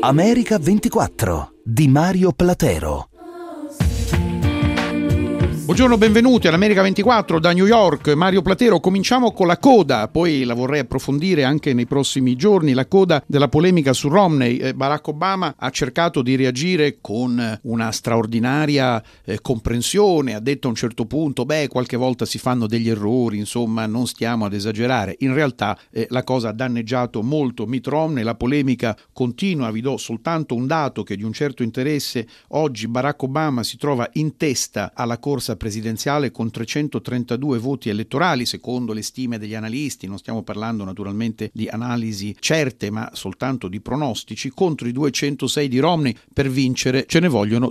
America 24 di Mario Platero. Buongiorno, benvenuti all'America 24 da New York. Mario Platero. Cominciamo con la coda, poi la vorrei approfondire anche nei prossimi giorni, la coda della polemica su Romney. Barack Obama ha cercato di reagire con una straordinaria comprensione, ha detto a un certo punto, qualche volta si fanno degli errori, insomma non stiamo ad esagerare. In realtà la cosa ha danneggiato molto Mitt Romney, la polemica continua. Vi do soltanto un dato che è di un certo interesse: oggi Barack Obama si trova in testa alla corsa presidenziale con 332 voti elettorali, secondo le stime degli analisti. Non stiamo parlando naturalmente di analisi certe, ma soltanto di pronostici, contro i 206 di Romney. Per vincere ce ne vogliono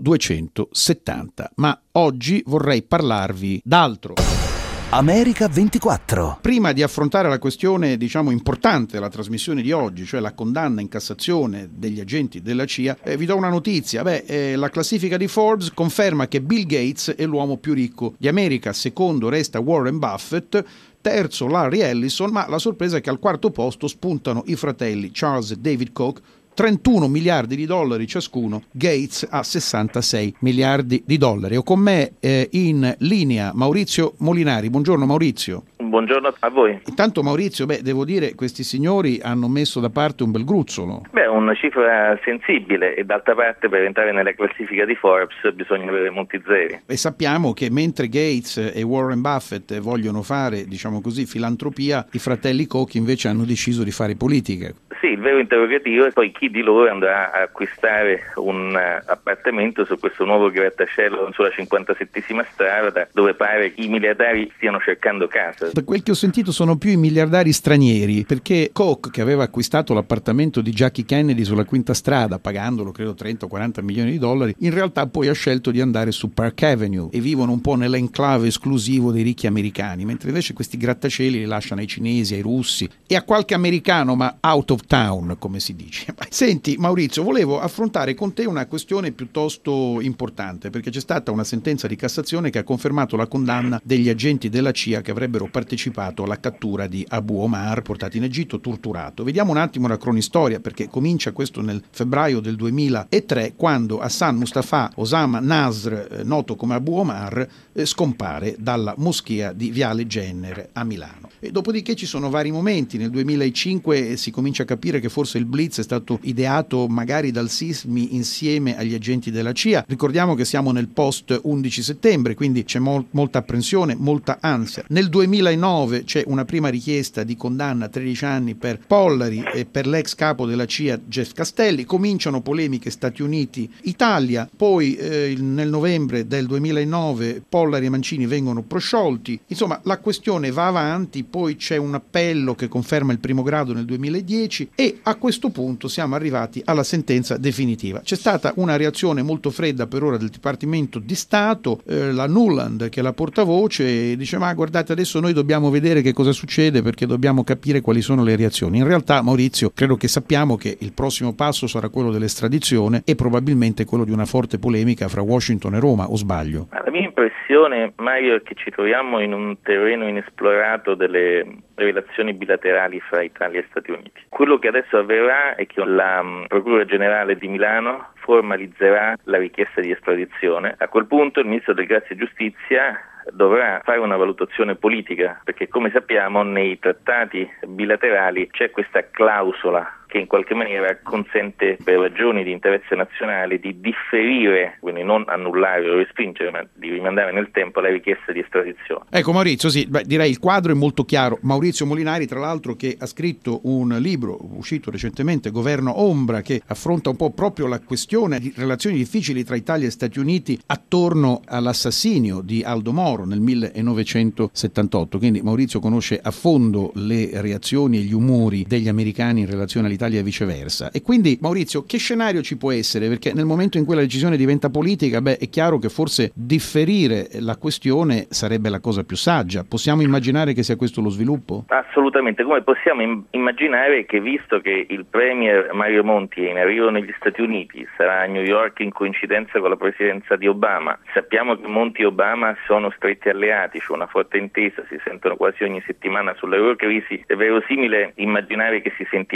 270. Ma oggi vorrei parlarvi d'altro. America 24. Prima di affrontare la questione, importante della trasmissione di oggi, cioè la condanna in Cassazione degli agenti della CIA, vi do una notizia. La classifica di Forbes conferma che Bill Gates è l'uomo più ricco di America. Secondo resta Warren Buffett, terzo Larry Ellison, ma la sorpresa è che al quarto posto spuntano i fratelli Charles e David Koch, 31 miliardi di dollari ciascuno. Gates ha 66 miliardi di dollari. Ho con me in linea Maurizio Molinari. Buongiorno Maurizio. Buongiorno a voi. Intanto Maurizio, devo dire, questi signori hanno messo da parte un bel gruzzolo. Una cifra sensibile, e d'altra parte per entrare nella classifica di Forbes bisogna avere molti zeri. E sappiamo che mentre Gates e Warren Buffett vogliono fare, filantropia, i fratelli Koch invece hanno deciso di fare politica. Sì, il vero interrogativo è poi chi di loro andrà a acquistare un appartamento su questo nuovo grattacielo sulla 57esima strada, dove pare i miliardari stiano cercando casa. Da quel che ho sentito sono più i miliardari stranieri, perché Koch, che aveva acquistato l'appartamento di Jackie Kennedy sulla Quinta Strada, pagandolo credo 30 o 40 milioni di dollari, in realtà poi ha scelto di andare su Park Avenue e vivono un po' nell'enclave esclusivo dei ricchi americani, mentre invece questi grattacieli li lasciano ai cinesi, ai russi e a qualche americano, ma out of town, come si dice. Senti Maurizio, volevo affrontare con te una questione piuttosto importante, perché c'è stata una sentenza di Cassazione che ha confermato la condanna degli agenti della CIA che avrebbero partecipato alla cattura di Abu Omar, portato in Egitto, torturato. Vediamo un attimo la cronistoria, perché comincia questo nel febbraio del 2003, quando Hassan Mustafa Osama Nasr, noto come Abu Omar, scompare dalla moschea di Viale Jenner a Milano. E dopodiché ci sono vari momenti. Nel 2005 si comincia a capire che forse il blitz è stato ideato magari dal Sismi insieme agli agenti della CIA. Ricordiamo che siamo nel post 11 settembre, quindi c'è molta apprensione, molta ansia. Nel 2009 c'è una prima richiesta di condanna a 13 anni per Pollari e per l'ex capo della CIA Jeff Castelli. Cominciano polemiche Stati Uniti-Italia, poi nel novembre del 2009 Pollari e Mancini vengono prosciolti. Insomma, la questione va avanti, poi c'è un appello che conferma il primo grado nel 2010 e a questo punto siamo arrivati alla sentenza definitiva. C'è stata una reazione molto fredda per ora del Dipartimento di Stato, la Nuland, che è la portavoce, dice: ma guardate, adesso noi dobbiamo vedere che cosa succede, perché dobbiamo capire quali sono le reazioni. In realtà, Maurizio, credo che sappiamo che il prossimo passo sarà quello dell'estradizione e probabilmente quello di una forte polemica fra Washington e Roma, o sbaglio? La mia impressione, Mario, è che ci troviamo in un terreno inesplorato delle relazioni bilaterali fra Italia e Stati Uniti. Quello che adesso avverrà è che la Procura Generale di Milano formalizzerà la richiesta di estradizione. A quel punto il Ministro del Grazia e Giustizia dovrà fare una valutazione politica, perché come sappiamo nei trattati bilaterali c'è questa clausola che in qualche maniera consente, per ragioni di interesse nazionale, di differire, quindi non annullare o respingere, ma di rimandare nel tempo la richiesta di estradizione. Ecco Maurizio, sì, direi il quadro è molto chiaro. Maurizio Molinari, tra l'altro, che ha scritto un libro uscito recentemente, Governo Ombra, che affronta un po' proprio la questione di relazioni difficili tra Italia e Stati Uniti attorno all'assassinio di Aldo Moro nel 1978. Quindi Maurizio conosce a fondo le reazioni e gli umori degli americani in relazione all'Italia e viceversa. E quindi Maurizio, che scenario ci può essere? Perché nel momento in cui la decisione diventa politica, è chiaro che forse differire la questione sarebbe la cosa più saggia. Possiamo immaginare che sia questo lo sviluppo? Assolutamente, come possiamo immaginare che, visto che il premier Mario Monti è in arrivo negli Stati Uniti, sarà a New York in coincidenza con la presidenza di Obama, sappiamo che Monti e Obama sono stretti alleati, c'è una forte intesa, si sentono quasi ogni settimana sulla loro crisi, è verosimile immaginare che si sentiranno e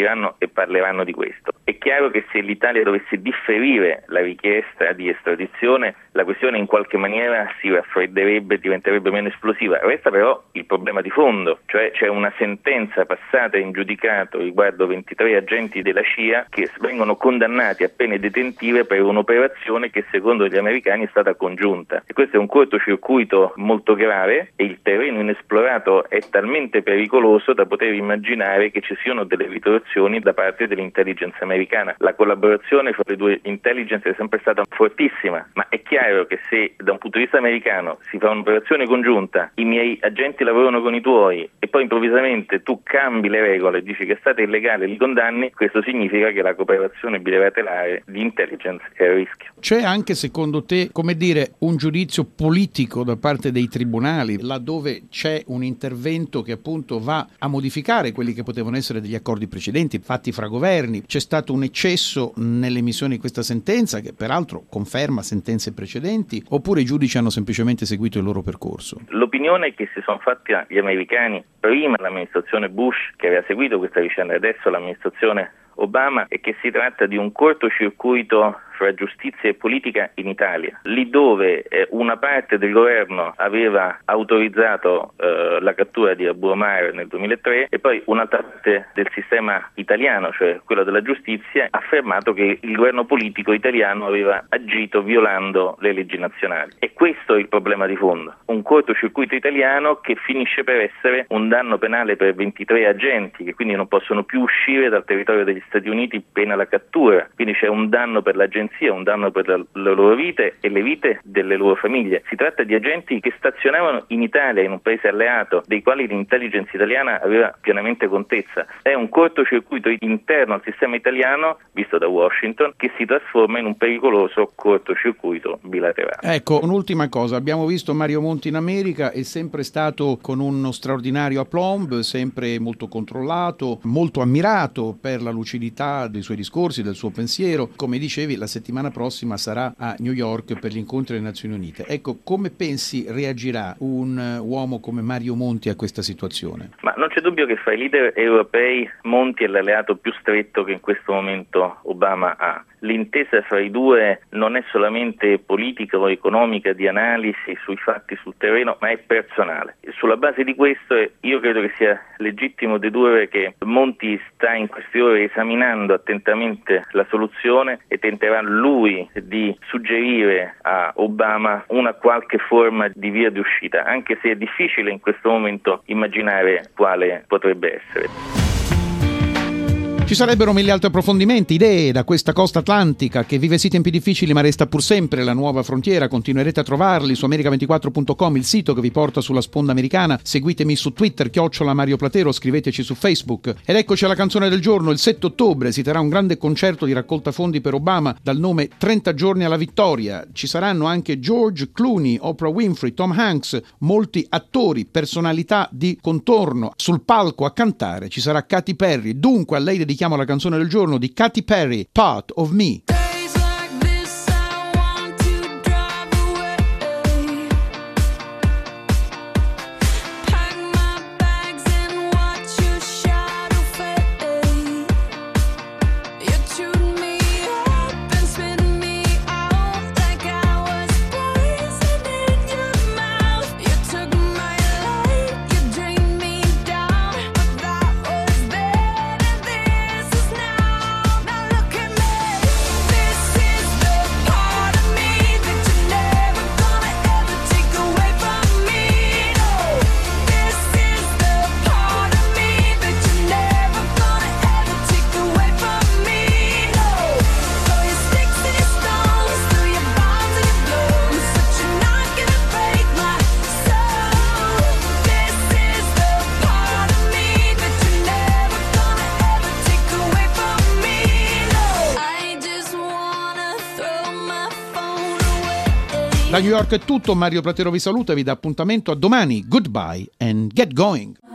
che parleranno di questo. È chiaro che se l'Italia dovesse differire la richiesta di estradizione, la questione in qualche maniera si raffredderebbe, diventerebbe meno esplosiva. Resta però il problema di fondo, cioè c'è una sentenza passata in giudicato riguardo 23 agenti della CIA che vengono condannati a pene detentive per un'operazione che secondo gli americani è stata congiunta. E questo è un cortocircuito molto grave e il terreno inesplorato è talmente pericoloso da poter immaginare che ci siano delle ritorsioni da parte dell'intelligence americana. La collaborazione fra le due intelligence è sempre stata fortissima, ma è chiaro che se da un punto di vista americano si fa un'operazione congiunta, i miei agenti lavorano con i tuoi e poi improvvisamente tu cambi le regole e dici che è stata illegale e li condanni, questo significa che la cooperazione bilaterale di intelligence è a rischio. C'è anche secondo te, come dire, un giudizio politico da parte dei tribunali, laddove c'è un intervento che appunto va a modificare quelli che potevano essere degli accordi precedenti fatti fra governi? C'è stato un eccesso nell'emissione di questa sentenza, che peraltro conferma sentenze precedenti, oppure i giudici hanno semplicemente seguito il loro percorso? L'opinione che si sono fatti gli americani, prima l'amministrazione Bush che aveva seguito questa vicenda e adesso l'amministrazione Obama, è che si tratta di un cortocircuito fra giustizia e politica in Italia, lì dove una parte del governo aveva autorizzato la cattura di Abu Omar nel 2003 e poi un'altra parte del sistema italiano, cioè quello della giustizia, ha affermato che il governo politico italiano aveva agito violando le leggi nazionali. E questo è il problema di fondo, un cortocircuito italiano che finisce per essere un danno penale per 23 agenti che quindi non possono più uscire dal territorio degli Stati Uniti pena la cattura, quindi c'è un danno per l'agenzia, un danno per le loro vite e le vite delle loro famiglie. Si tratta di agenti che stazionavano in Italia, in un paese alleato, dei quali l'intelligence italiana aveva pienamente contezza. È un cortocircuito interno al sistema italiano, visto da Washington, che si trasforma in un pericoloso cortocircuito bilaterale. Ecco, un'ultima cosa, abbiamo visto Mario Monti in America, è sempre stato con uno straordinario aplomb, sempre molto controllato, molto ammirato per la lucidità dei suoi discorsi, del suo pensiero. Come dicevi, la settimana prossima sarà a New York per gli incontri delle Nazioni Unite. Ecco, come pensi reagirà un uomo come Mario Monti a questa situazione? Ma non c'è dubbio che fra i leader europei Monti è l'alleato più stretto che in questo momento Obama ha. L'intesa fra i due non è solamente politica o economica di analisi sui fatti sul terreno, ma è personale. E sulla base di questo io credo che sia legittimo dedurre che Monti sta in queste ore esaminando attentamente la soluzione e tenterà lui di suggerire a Obama una qualche forma di via di uscita, anche se è difficile in questo momento immaginare quale potrebbe essere. Ci sarebbero mille altri approfondimenti, idee da questa costa atlantica che vive sì tempi difficili ma resta pur sempre la nuova frontiera. Continuerete a trovarli su America24.com, il sito che vi porta sulla sponda americana. Seguitemi su Twitter, @Mario Platero, scriveteci su Facebook. Ed eccoci alla canzone del giorno. Il 7 ottobre si terrà un grande concerto di raccolta fondi per Obama dal nome 30 giorni alla vittoria. Ci saranno anche George Clooney, Oprah Winfrey, Tom Hanks, molti attori, personalità di contorno. Sul palco a cantare ci sarà Katy Perry. Dunque a lei dedichiamo la canzone del giorno di Katy Perry, Part of Me. Da New York è tutto, Mario Platero vi saluta e vi dà appuntamento a domani. Goodbye and get going.